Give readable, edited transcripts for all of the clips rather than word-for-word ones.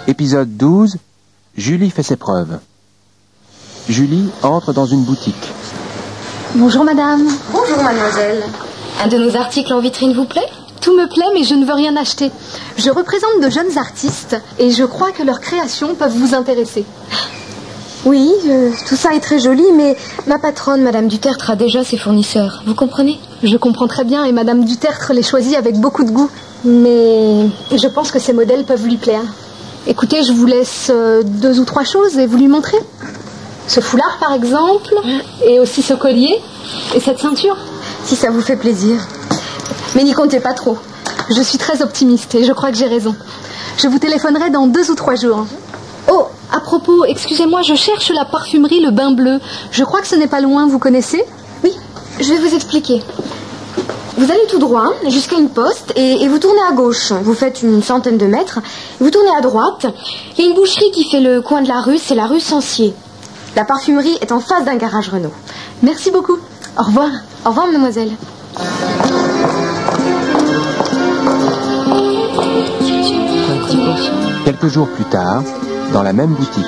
Épisode 12. Julie fait ses preuves. Julie entre dans une boutique. Bonjour madame. Bonjour mademoiselle. Un de nos articles en vitrine vous plaît ? Tout me plaît mais je ne veux rien acheter. Je représente de jeunes artistes et je crois que leurs créations peuvent vous intéresser. Oui, tout ça est très joli, mais ma patronne, madame Dutertre, a déjà ses fournisseurs. Vous comprenez ? Je comprends très bien et madame Dutertre les choisit avec beaucoup de goût. Mais je pense que ces modèles peuvent lui plaire. Écoutez, je vous laisse 2 ou 3 choses et vous lui montrez. Ce foulard par exemple, et aussi ce collier, et cette ceinture. Si ça vous fait plaisir. Mais n'y comptez pas trop. Je suis très optimiste et je crois que j'ai raison. Je vous téléphonerai dans 2 ou 3 jours. Oh, à propos, excusez-moi, je cherche la parfumerie Le Bain Bleu. Je crois que ce n'est pas loin, vous connaissez ? Oui, je vais vous expliquer. Vous allez tout droit jusqu'à une poste et vous tournez à gauche. Vous faites une centaine de mètres. Vous tournez à droite. Il y a une boucherie qui fait le coin de la rue, c'est la rue Sancier. La parfumerie est en face d'un garage Renault. Merci beaucoup. Au revoir. Au revoir, mademoiselle. Quelques jours plus tard, dans la même boutique.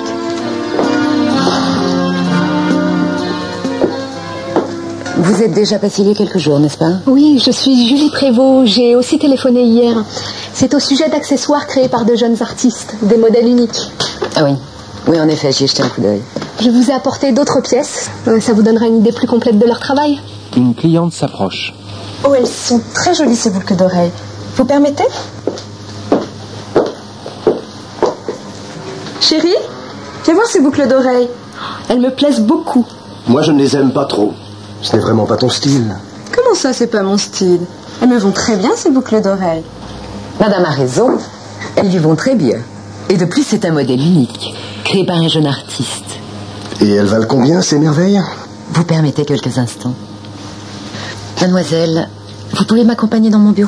Vous êtes déjà passé il y a quelques jours, n'est-ce pas ? Oui, je suis Julie Prévost. J'ai aussi téléphoné hier. C'est au sujet d'accessoires créés par de jeunes artistes, des modèles uniques. Ah oui. Oui, en effet, j'y ai jeté un coup d'œil. Je vous ai apporté d'autres pièces. Ça vous donnera une idée plus complète de leur travail. Une cliente s'approche. Oh, elles sont très jolies, ces boucles d'oreilles. Vous permettez ? Chérie, viens voir ces boucles d'oreilles. Elles me plaisent beaucoup. Moi, je ne les aime pas trop. Ce n'est vraiment pas ton style. Comment ça, c'est pas mon style ? Elles me vont très bien, ces boucles d'oreilles. Madame a raison. Elles lui vont très bien. Et de plus, c'est un modèle unique, créé par un jeune artiste. Et elles valent combien, ces merveilles ? Vous permettez quelques instants ? Mademoiselle, vous pouvez m'accompagner dans mon bureau ?